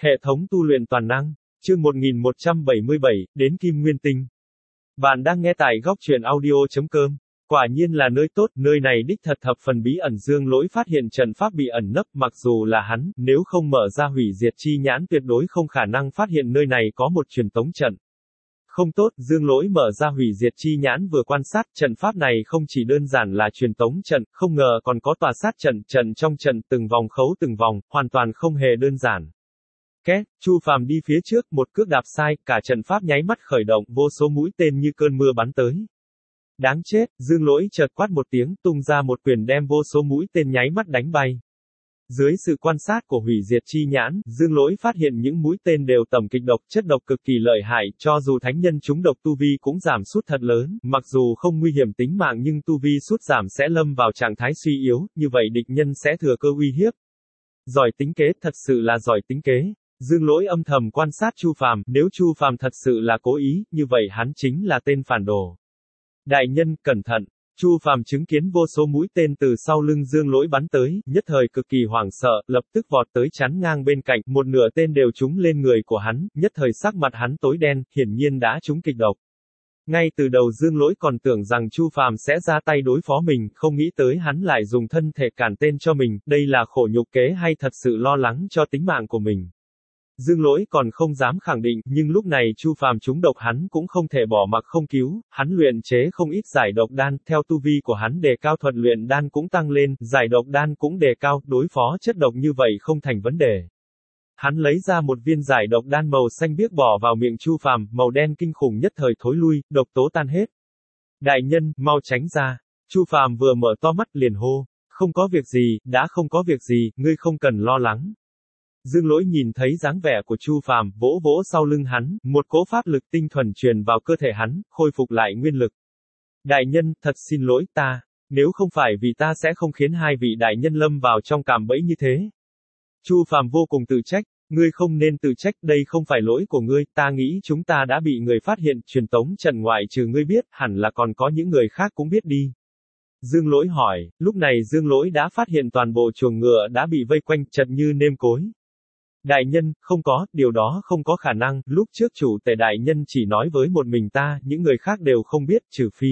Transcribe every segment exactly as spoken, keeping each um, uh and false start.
Hệ thống tu luyện toàn năng, chương một nghìn một trăm bảy mươi bảy, đến Kim Nguyên Tinh. Bạn đang nghe tại góc truyện audio.com. Quả nhiên là nơi tốt, nơi này đích thật thập phần bí ẩn. Dương Lỗi phát hiện trận pháp bị ẩn nấp, mặc dù là hắn, nếu không mở ra hủy diệt chi nhãn tuyệt đối không khả năng phát hiện nơi này có một truyền tống trận. Không tốt, Dương Lỗi mở ra hủy diệt chi nhãn vừa quan sát, trận pháp này không chỉ đơn giản là truyền tống trận, không ngờ còn có tòa sát trận, trận trong trận từng vòng khấu từng vòng, hoàn toàn không hề đơn giản. Két, Chu Phàm đi phía trước, một cước đạp sai, cả trận pháp nháy mắt khởi động, vô số mũi tên như cơn mưa bắn tới. Đáng chết, Dương Lỗi chợt quát một tiếng, tung ra một quyền đem vô số mũi tên nháy mắt đánh bay. Dưới sự quan sát của hủy diệt chi nhãn, Dương Lỗi phát hiện những mũi tên đều tầm kịch độc, chất độc cực kỳ lợi hại, cho dù thánh nhân trúng độc tu vi cũng giảm sút thật lớn, mặc dù không nguy hiểm tính mạng nhưng tu vi sút giảm sẽ lâm vào trạng thái suy yếu, như vậy địch nhân sẽ thừa cơ uy hiếp. Giỏi tính kế, thật sự là giỏi tính kế. Dương Lỗi âm thầm quan sát Chu Phàm, nếu Chu Phàm thật sự là cố ý, như vậy hắn chính là tên phản đồ. Đại nhân, cẩn thận. Chu Phàm chứng kiến vô số mũi tên từ sau lưng Dương Lỗi bắn tới, nhất thời cực kỳ hoảng sợ, lập tức vọt tới chắn ngang bên cạnh, một nửa tên đều trúng lên người của hắn, nhất thời sắc mặt hắn tối đen, hiển nhiên đã trúng kịch độc. Ngay từ đầu Dương Lỗi còn tưởng rằng Chu Phàm sẽ ra tay đối phó mình, không nghĩ tới hắn lại dùng thân thể cản tên cho mình, đây là khổ nhục kế hay thật sự lo lắng cho tính mạng của mình. Dương Lỗi còn không dám khẳng định, nhưng lúc này Chu Phàm trúng độc hắn cũng không thể bỏ mặc không cứu, hắn luyện chế không ít giải độc đan, theo tu vi của hắn đề cao thuật luyện đan cũng tăng lên, giải độc đan cũng đề cao, đối phó chất độc như vậy không thành vấn đề. Hắn lấy ra một viên giải độc đan màu xanh biếc bỏ vào miệng Chu Phàm, màu đen kinh khủng nhất thời thối lui, độc tố tan hết. Đại nhân, mau tránh ra. Chu Phàm vừa mở to mắt liền hô, không có việc gì, đã không có việc gì, ngươi không cần lo lắng. Dương Lỗi nhìn thấy dáng vẻ của Chu Phàm, vỗ vỗ sau lưng hắn, một cỗ pháp lực tinh thuần truyền vào cơ thể hắn, khôi phục lại nguyên lực. Đại nhân, thật xin lỗi ta, nếu không phải vì ta sẽ không khiến hai vị đại nhân lâm vào trong cạm bẫy như thế. Chu Phàm vô cùng tự trách, ngươi không nên tự trách, đây không phải lỗi của ngươi, ta nghĩ chúng ta đã bị người phát hiện, truyền tống trận ngoại trừ ngươi biết, hẳn là còn có những người khác cũng biết đi. Dương Lỗi hỏi, lúc này Dương Lỗi đã phát hiện toàn bộ chuồng ngựa đã bị vây quanh, chật như nêm cối. Đại nhân, không có, điều đó không có khả năng, lúc trước chủ tể đại nhân chỉ nói với một mình ta, những người khác đều không biết, trừ phi.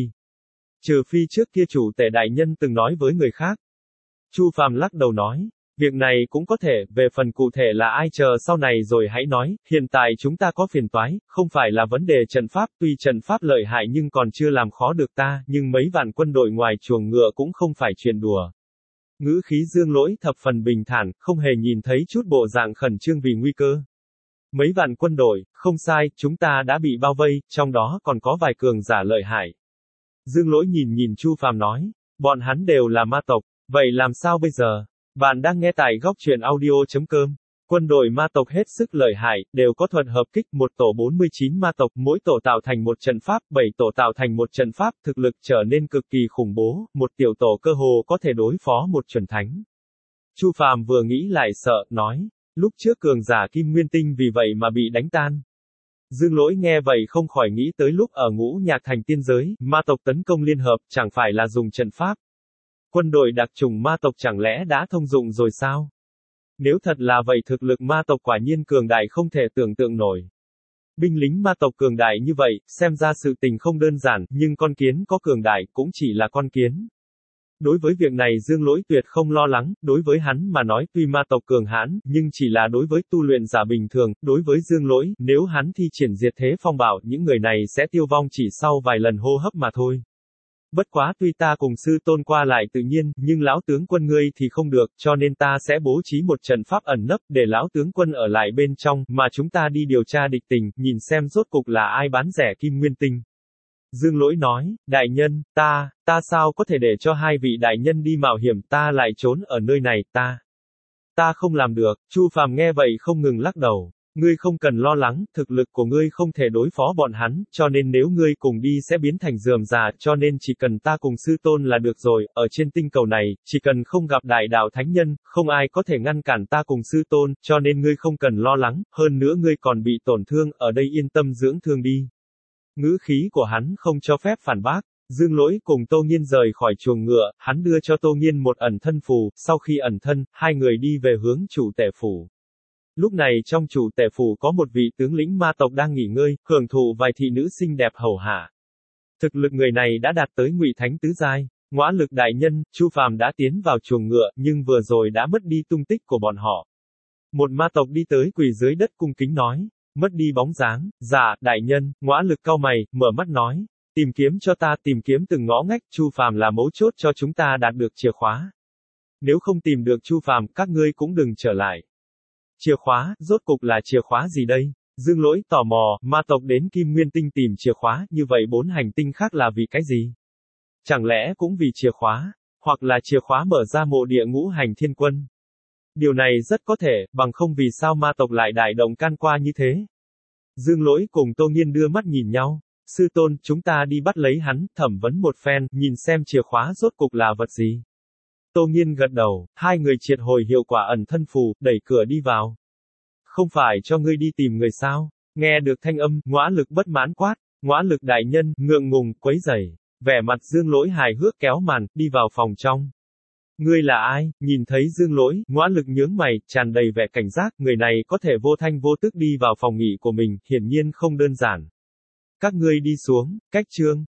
Trừ phi trước kia chủ tể đại nhân từng nói với người khác. Chu Phàm lắc đầu nói, việc này cũng có thể, về phần cụ thể là ai chờ sau này rồi hãy nói, hiện tại chúng ta có phiền toái, không phải là vấn đề trận pháp, tuy trận pháp lợi hại nhưng còn chưa làm khó được ta, nhưng mấy vạn quân đội ngoài chuồng ngựa cũng không phải chuyện đùa. Ngữ khí Dương Lỗi thập phần bình thản, không hề nhìn thấy chút bộ dạng khẩn trương vì nguy cơ. Mấy vạn quân đội, không sai, chúng ta đã bị bao vây, trong đó còn có vài cường giả lợi hại. Dương Lỗi nhìn nhìn Chu Phàm nói, bọn hắn đều là ma tộc, vậy làm sao bây giờ? Bạn đang nghe tại góc truyện audio.com. Quân đội ma tộc hết sức lợi hại, đều có thuật hợp kích, một tổ bốn mươi chín ma tộc, mỗi tổ tạo thành một trận pháp, bảy tổ tạo thành một trận pháp, thực lực trở nên cực kỳ khủng bố, một tiểu tổ cơ hồ có thể đối phó một chuẩn thánh. Chu Phàm vừa nghĩ lại sợ, nói, lúc trước cường giả Kim Nguyên Tinh vì vậy mà bị đánh tan. Dương Lỗi nghe vậy không khỏi nghĩ tới lúc ở Ngũ Nhạc Thành tiên giới, ma tộc tấn công liên hợp, chẳng phải là dùng trận pháp. Quân đội đặc chủng ma tộc chẳng lẽ đã thông dụng rồi sao? Nếu thật là vậy thực lực ma tộc quả nhiên cường đại không thể tưởng tượng nổi. Binh lính ma tộc cường đại như vậy, xem ra sự tình không đơn giản, nhưng con kiến có cường đại, cũng chỉ là con kiến. Đối với việc này Dương Lỗi tuyệt không lo lắng, đối với hắn mà nói tuy ma tộc cường hãn, nhưng chỉ là đối với tu luyện giả bình thường, đối với Dương Lỗi, nếu hắn thi triển diệt thế phong bạo, những người này sẽ tiêu vong chỉ sau vài lần hô hấp mà thôi. Bất quá tuy ta cùng sư tôn qua lại tự nhiên, nhưng lão tướng quân ngươi thì không được, cho nên ta sẽ bố trí một trận pháp ẩn nấp, để lão tướng quân ở lại bên trong, mà chúng ta đi điều tra địch tình, nhìn xem rốt cục là ai bán rẻ Kim Nguyên Tinh. Dương Lỗi nói, đại nhân, ta, ta sao có thể để cho hai vị đại nhân đi mạo hiểm, ta lại trốn ở nơi này, ta, ta không làm được. Chu Phàm nghe vậy không ngừng lắc đầu. Ngươi không cần lo lắng, thực lực của ngươi không thể đối phó bọn hắn, cho nên nếu ngươi cùng đi sẽ biến thành rườm rà, cho nên chỉ cần ta cùng sư tôn là được rồi, ở trên tinh cầu này, chỉ cần không gặp đại đạo thánh nhân, không ai có thể ngăn cản ta cùng sư tôn, cho nên ngươi không cần lo lắng, hơn nữa ngươi còn bị tổn thương, ở đây yên tâm dưỡng thương đi. Ngữ khí của hắn không cho phép phản bác. Dương Lỗi cùng Tô Nghiên rời khỏi chuồng ngựa, hắn đưa cho Tô Nghiên một ẩn thân phù, sau khi ẩn thân, hai người đi về hướng chủ tể phủ. Lúc này trong chủ tể phủ có một vị tướng lĩnh ma tộc đang nghỉ ngơi, hưởng thụ vài thị nữ xinh đẹp hầu hạ. Thực lực người này đã đạt tới ngụy thánh tứ giai. Ngõa Lực đại nhân, Chu Phàm đã tiến vào chuồng ngựa, nhưng vừa rồi đã mất đi tung tích của bọn họ. Một ma tộc đi tới quỳ dưới đất cung kính nói, mất đi bóng dáng. Dạ, đại nhân. Ngõa Lực cau mày, mở mắt nói, tìm kiếm cho ta, tìm kiếm từng ngõ ngách, Chu Phàm là mấu chốt cho chúng ta đạt được chìa khóa. Nếu không tìm được Chu Phàm, các ngươi cũng đừng trở lại. Chìa khóa, rốt cục là chìa khóa gì đây? Dương Lỗi tò mò, ma tộc đến Kim Nguyên Tinh tìm chìa khóa, như vậy bốn hành tinh khác là vì cái gì? Chẳng lẽ cũng vì chìa khóa, hoặc là chìa khóa mở ra mộ địa ngũ hành thiên quân? Điều này rất có thể, bằng không vì sao ma tộc lại đại động can qua như thế? Dương Lỗi cùng Tô Nghiên đưa mắt nhìn nhau. Sư tôn, chúng ta đi bắt lấy hắn, thẩm vấn một phen, nhìn xem chìa khóa rốt cục là vật gì. Tô Nghiên gật đầu, hai người triệt hồi hiệu quả ẩn thân phù, đẩy cửa đi vào. Không phải cho ngươi đi tìm người sao? Nghe được thanh âm, Ngõa Lực bất mãn quát, Ngõa Lực đại nhân, ngượng ngùng, quấy rầy. Vẻ mặt Dương Lỗi hài hước kéo màn, đi vào phòng trong. Ngươi là ai? Nhìn thấy Dương Lỗi, Ngõa Lực nhướng mày, tràn đầy vẻ cảnh giác, người này có thể vô thanh vô tức đi vào phòng nghỉ của mình, hiển nhiên không đơn giản. Các ngươi đi xuống, cách chương.